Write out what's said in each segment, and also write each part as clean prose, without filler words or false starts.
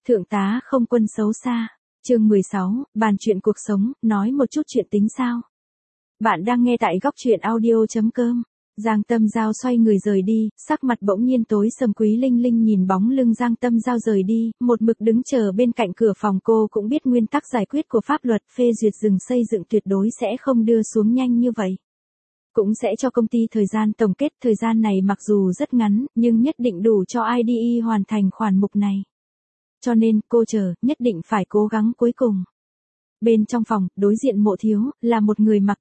Thượng tá không quân xấu xa. Chương 16, bàn chuyện cuộc sống, nói một chút chuyện tính sao. Bạn đang nghe tại góc chuyện audio.com. Giang Tâm Giao xoay người rời đi, sắc mặt bỗng nhiên tối sầm. Quý Linh Linh nhìn bóng lưng Giang Tâm Giao rời đi, một mực đứng chờ bên cạnh cửa phòng. Cô cũng biết nguyên tắc giải quyết của pháp luật, phê duyệt dừng xây dựng tuyệt đối sẽ không đưa xuống nhanh như vậy. Cũng sẽ cho công ty thời gian tổng kết, thời gian này mặc dù rất ngắn, nhưng nhất định đủ cho IDE hoàn thành khoản mục này. Cho nên, cô chờ, nhất định phải cố gắng cuối cùng. Bên trong phòng, đối diện Mộ Thiếu, là một người mặc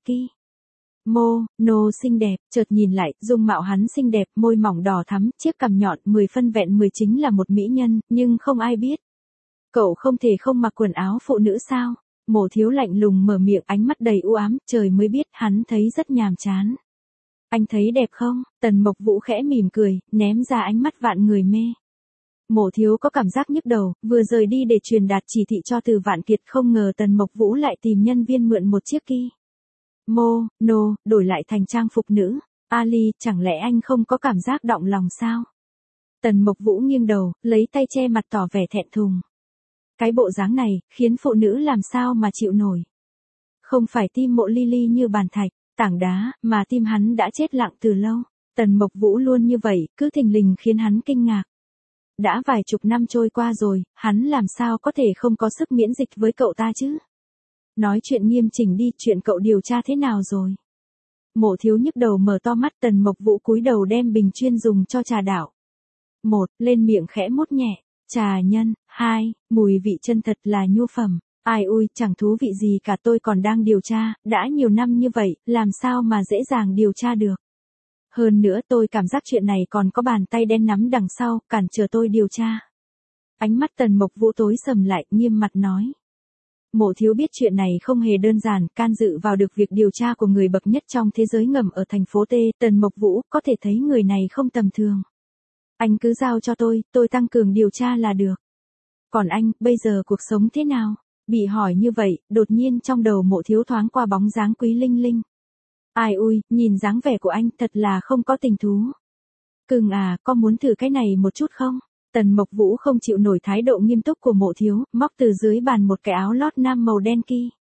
kimono xinh đẹp, chợt nhìn lại, dung mạo hắn xinh đẹp, môi mỏng đỏ thắm, chiếc cằm nhọn, 10 phân vẹn 10 chính là một mỹ nhân, nhưng không ai biết. Cậu không thể không mặc quần áo phụ nữ sao? Mộ Thiếu lạnh lùng mở miệng, ánh mắt đầy u ám, trời mới biết, hắn thấy rất nhàm chán. Anh thấy đẹp không? Tần Mộc Vũ khẽ mỉm cười, ném ra ánh mắt vạn người mê. Mộ Thiếu có cảm giác nhức đầu, vừa rời đi để truyền đạt chỉ thị cho Từ Vạn Kiệt, không ngờ Tần Mộc Vũ lại tìm nhân viên mượn một chiếc kimono, đổi lại thành trang phục nữ. Ali, chẳng lẽ anh không có cảm giác động lòng sao? Tần Mộc Vũ nghiêng đầu, lấy tay che mặt tỏ vẻ thẹn thùng. Cái bộ dáng này, khiến phụ nữ làm sao mà chịu nổi. Không phải tim Mộ Ly Ly như bàn thạch, tảng đá, mà tim hắn đã chết lặng từ lâu. Tần Mộc Vũ luôn như vậy, cứ thình lình khiến hắn kinh ngạc. Đã vài chục năm trôi qua rồi, hắn làm sao có thể không có sức miễn dịch với cậu ta chứ? Nói chuyện nghiêm chỉnh đi, chuyện cậu điều tra thế nào rồi? Mộ Thiếu nhức đầu mở to mắt. Tần Mộc Vũ cúi đầu đem bình chuyên dùng cho trà đảo. 1. Lên miệng khẽ mút nhẹ. Trà nhân. 2. Mùi vị chân thật là nhu phẩm. Ai ui, chẳng thú vị gì cả, tôi còn đang điều tra, đã nhiều năm như vậy, làm sao mà dễ dàng điều tra được. Hơn nữa tôi cảm giác chuyện này còn có bàn tay đen nắm đằng sau, cản trở tôi điều tra. Ánh mắt Tần Mộc Vũ tối sầm lại, nghiêm mặt nói. Mộ Thiếu biết chuyện này không hề đơn giản, can dự vào được việc điều tra của người bậc nhất trong thế giới ngầm ở thành phố T. Tần Mộc Vũ có thể thấy người này không tầm thường. Anh cứ giao cho tôi tăng cường điều tra là được. Còn anh, bây giờ cuộc sống thế nào? Bị hỏi như vậy, đột nhiên trong đầu Mộ Thiếu thoáng qua bóng dáng Quý Linh Linh. Ai ui, nhìn dáng vẻ của anh thật là không có tình thú. Cưng à, có muốn thử cái này một chút không? Tần Mộc Vũ không chịu nổi thái độ nghiêm túc của Mộ Thiếu, móc từ dưới bàn một cái áo lót nam màu đen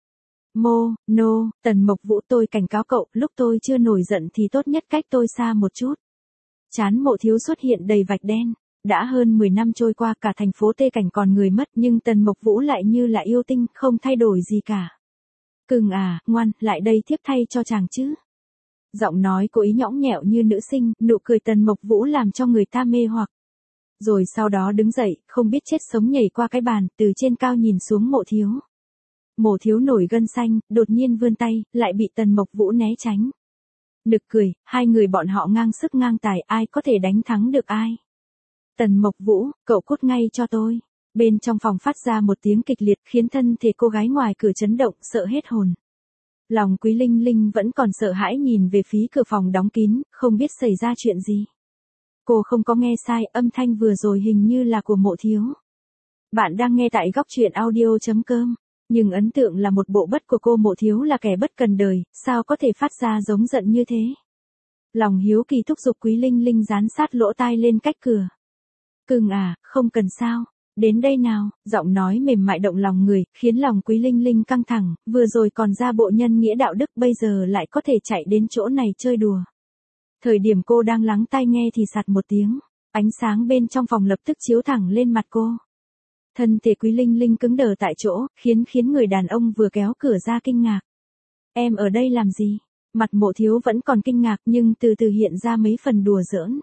kimono. Tần Mộc Vũ, tôi cảnh cáo cậu, lúc tôi chưa nổi giận thì tốt nhất cách tôi xa một chút. Trán Mộ Thiếu xuất hiện đầy vạch đen. Đã hơn 10 năm trôi qua, cả thành phố Tê cảnh còn người mất, nhưng Tần Mộc Vũ lại như là yêu tinh, không thay đổi gì cả. Cưng à, ngoan, lại đây thiếp thay cho chàng chứ. Giọng nói cô ý nhõng nhẽo như nữ sinh, nụ cười Tần Mộc Vũ làm cho người ta mê hoặc. Rồi sau đó đứng dậy, không biết chết sống nhảy qua cái bàn, từ trên cao nhìn xuống Mộ Thiếu. Mộ Thiếu nổi gân xanh, đột nhiên vươn tay, lại bị Tần Mộc Vũ né tránh. Nực cười, hai người bọn họ ngang sức ngang tài, ai có thể đánh thắng được ai. Tần Mộc Vũ, cậu cút ngay cho tôi. Bên trong phòng phát ra một tiếng kịch liệt, khiến thân thể cô gái ngoài cửa chấn động, sợ hết hồn. Lòng Quý Linh Linh vẫn còn sợ hãi nhìn về phía cửa phòng đóng kín, không biết xảy ra chuyện gì. Cô không có nghe sai, âm thanh vừa rồi hình như là của Mộ Thiếu. Bạn đang nghe tại góc chuyện audio.com. Nhưng ấn tượng là một bộ bất của cô. Mộ Thiếu là kẻ bất cần đời, sao có thể phát ra giống giận như thế. Lòng hiếu kỳ thúc giục Quý Linh Linh dán sát lỗ tai lên cách cửa. Cưng à, không cần sao. Đến đây nào, giọng nói mềm mại động lòng người, khiến lòng Quý Linh Linh căng thẳng, vừa rồi còn ra bộ nhân nghĩa đạo đức, bây giờ lại có thể chạy đến chỗ này chơi đùa. Thời điểm cô đang lắng tai nghe thì sạt một tiếng, ánh sáng bên trong phòng lập tức chiếu thẳng lên mặt cô. Thân thể Quý Linh Linh cứng đờ tại chỗ, khiến người đàn ông vừa kéo cửa ra kinh ngạc. Em ở đây làm gì? Mặt Mộ Thiếu vẫn còn kinh ngạc nhưng từ từ hiện ra mấy phần đùa giỡn.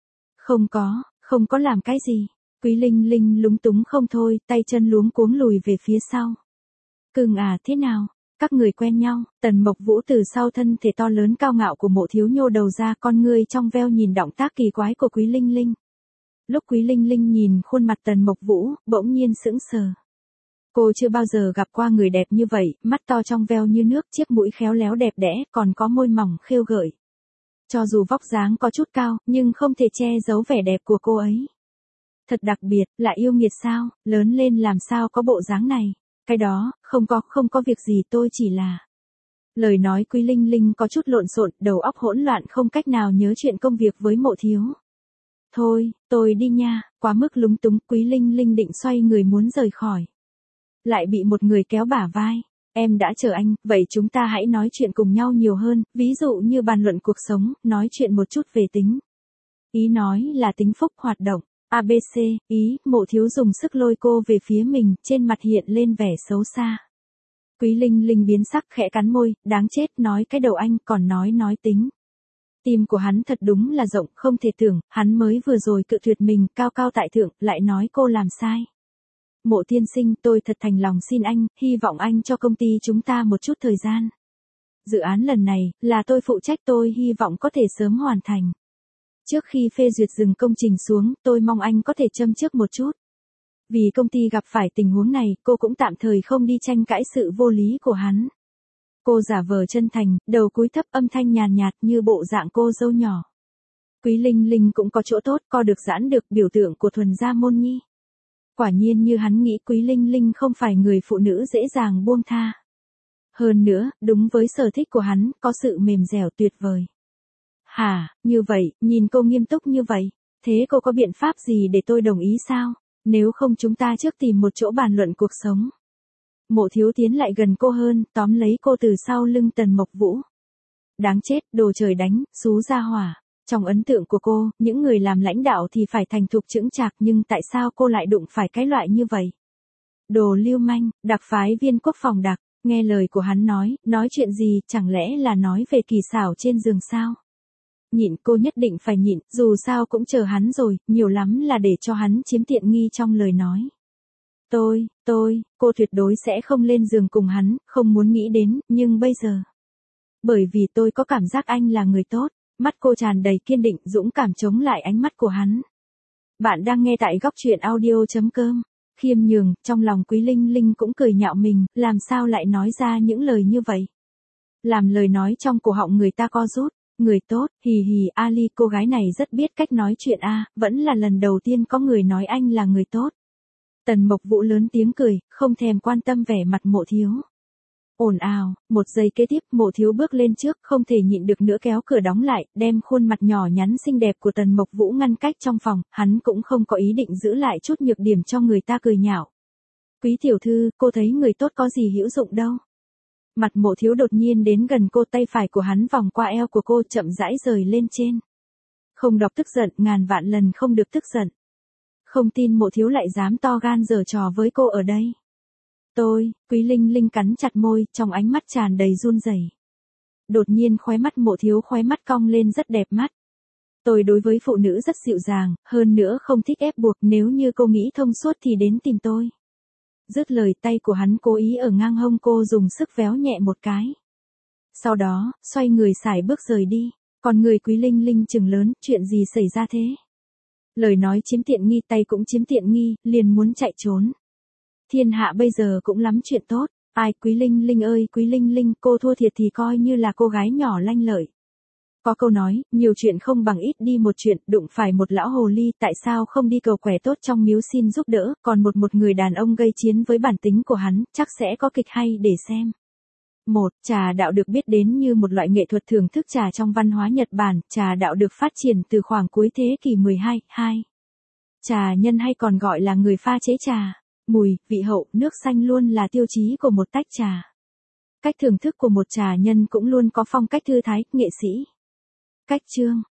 Không có làm cái gì. Quý Linh Linh lúng túng không thôi, tay chân luống cuống lùi về phía sau. Cưng à, thế nào? Các người quen nhau. Tần Mộc Vũ từ sau thân thể to lớn cao ngạo của Mộ Thiếu nhô đầu ra, con ngươi trong veo nhìn động tác kỳ quái của Quý Linh Linh. Lúc Quý Linh Linh nhìn khuôn mặt Tần Mộc Vũ, bỗng nhiên sững sờ. Cô chưa bao giờ gặp qua người đẹp như vậy, mắt to trong veo như nước, chiếc mũi khéo léo đẹp đẽ, còn có môi mỏng khêu gợi. Cho dù vóc dáng có chút cao, nhưng không thể che giấu vẻ đẹp của cô ấy. Thật đặc biệt, lại yêu nghiệt sao, lớn lên làm sao có bộ dáng này. Cái đó, không có việc gì, tôi chỉ là. Lời nói Quý Linh Linh có chút lộn xộn, đầu óc hỗn loạn, không cách nào nhớ chuyện công việc với Mộ Thiếu. Thôi, tôi đi nha, quá mức lúng túng, Quý Linh Linh định xoay người muốn rời khỏi. Lại bị một người kéo bả vai. Em đã chờ anh, vậy chúng ta hãy nói chuyện cùng nhau nhiều hơn, ví dụ như bàn luận cuộc sống, nói chuyện một chút về tính. Ý nói là tính phúc hoạt động. ABC, ý, Mộ Thiếu dùng sức lôi cô về phía mình, trên mặt hiện lên vẻ xấu xa. Quý Linh Linh biến sắc khẽ cắn môi, đáng chết, nói cái đầu anh, còn nói tính. Tim của hắn thật đúng là rộng, không thể tưởng, hắn mới vừa rồi cự tuyệt mình, cao cao tại thượng, lại nói cô làm sai. Mộ tiên sinh, tôi thật thành lòng xin anh, hy vọng anh cho công ty chúng ta một chút thời gian. Dự án lần này, là tôi phụ trách, tôi hy vọng có thể sớm hoàn thành. Trước khi phê duyệt dừng công trình xuống, tôi mong anh có thể châm trước một chút. Vì công ty gặp phải tình huống này, cô cũng tạm thời không đi tranh cãi sự vô lý của hắn. Cô giả vờ chân thành, đầu cúi thấp, âm thanh nhàn nhạt như bộ dạng cô dâu nhỏ. Quý Linh Linh cũng có chỗ tốt, co được giãn được, biểu tượng của thuần gia môn nhi. Quả nhiên như hắn nghĩ, Quý Linh Linh không phải người phụ nữ dễ dàng buông tha. Hơn nữa, đúng với sở thích của hắn, có sự mềm dẻo tuyệt vời. Hả, như vậy, nhìn cô nghiêm túc như vậy, thế cô có biện pháp gì để tôi đồng ý sao? Nếu không chúng ta trước tìm một chỗ bàn luận cuộc sống. Mộ Thiếu tiến lại gần cô hơn, tóm lấy cô từ sau lưng Tần Mộc Vũ. Đáng chết, đồ trời đánh, xú ra hỏa. Trong ấn tượng của cô, những người làm lãnh đạo thì phải thành thục chững chạc, nhưng tại sao cô lại đụng phải cái loại như vậy? Đồ lưu manh, đặc phái viên quốc phòng đặc, nghe lời của hắn nói chuyện gì, chẳng lẽ là nói về kỳ xảo trên giường sao? Nhịn, cô nhất định phải nhịn, dù sao cũng chờ hắn rồi, nhiều lắm là để cho hắn chiếm tiện nghi trong lời nói. Cô tuyệt đối sẽ không lên giường cùng hắn, không muốn nghĩ đến, nhưng bây giờ. Bởi vì tôi có cảm giác anh là người tốt, mắt cô tràn đầy kiên định, dũng cảm chống lại ánh mắt của hắn. Bạn đang nghe tại góc truyện audio.com. Khiêm nhường, trong lòng Quý Linh Linh cũng cười nhạo mình, làm sao lại nói ra những lời như vậy. Làm lời nói trong cổ họng người ta co rút. Người tốt, hì hì, Ali, cô gái này rất biết cách nói chuyện vẫn là lần đầu tiên có người nói anh là người tốt. Tần Mộc Vũ lớn tiếng cười, không thèm quan tâm vẻ mặt Mộ Thiếu. Ồn ào, một giây kế tiếp, Mộ Thiếu bước lên trước, không thể nhịn được nữa kéo cửa đóng lại, đem khuôn mặt nhỏ nhắn xinh đẹp của Tần Mộc Vũ ngăn cách trong phòng, hắn cũng không có ý định giữ lại chút nhược điểm cho người ta cười nhạo. Quý tiểu thư, cô thấy người tốt có gì hữu dụng đâu. Mặt Mộ Thiếu đột nhiên đến gần cô, tay phải của hắn vòng qua eo của cô, chậm rãi rời lên trên. Không đọc tức giận, ngàn vạn lần không được tức giận. Không tin Mộ Thiếu lại dám to gan giở trò với cô ở đây. Quý Linh Linh cắn chặt môi, trong ánh mắt tràn đầy run rẩy. Đột nhiên khóe mắt Mộ Thiếu khóe mắt cong lên rất đẹp mắt. Tôi đối với phụ nữ rất dịu dàng, hơn nữa không thích ép buộc, nếu như cô nghĩ thông suốt thì đến tìm tôi. Dứt lời, tay của hắn cố ý ở ngang hông cô, dùng sức véo nhẹ một cái. Sau đó, xoay người sải bước rời đi. Còn người Quý Linh Linh trừng lớn, chuyện gì xảy ra thế? Lời nói chiếm tiện nghi, tay cũng chiếm tiện nghi, liền muốn chạy trốn. Thiên hạ bây giờ cũng lắm chuyện tốt. Ai, Quý Linh Linh ơi, Quý Linh Linh, cô thua thiệt thì coi như là cô gái nhỏ lanh lợi. Có câu nói, nhiều chuyện không bằng ít đi một chuyện, đụng phải một lão hồ ly, tại sao không đi cầu quẻ tốt trong miếu xin giúp đỡ, còn một người đàn ông gây chiến với bản tính của hắn, chắc sẽ có kịch hay để xem. 1. Trà đạo được biết đến như một loại nghệ thuật thưởng thức trà trong văn hóa Nhật Bản, trà đạo được phát triển từ khoảng cuối thế kỷ 12. 2. Trà nhân hay còn gọi là người pha chế trà. Mùi, vị hậu, nước xanh luôn là tiêu chí của một tách trà. Cách thưởng thức của một trà nhân cũng luôn có phong cách thư thái, nghệ sĩ. Cách chương.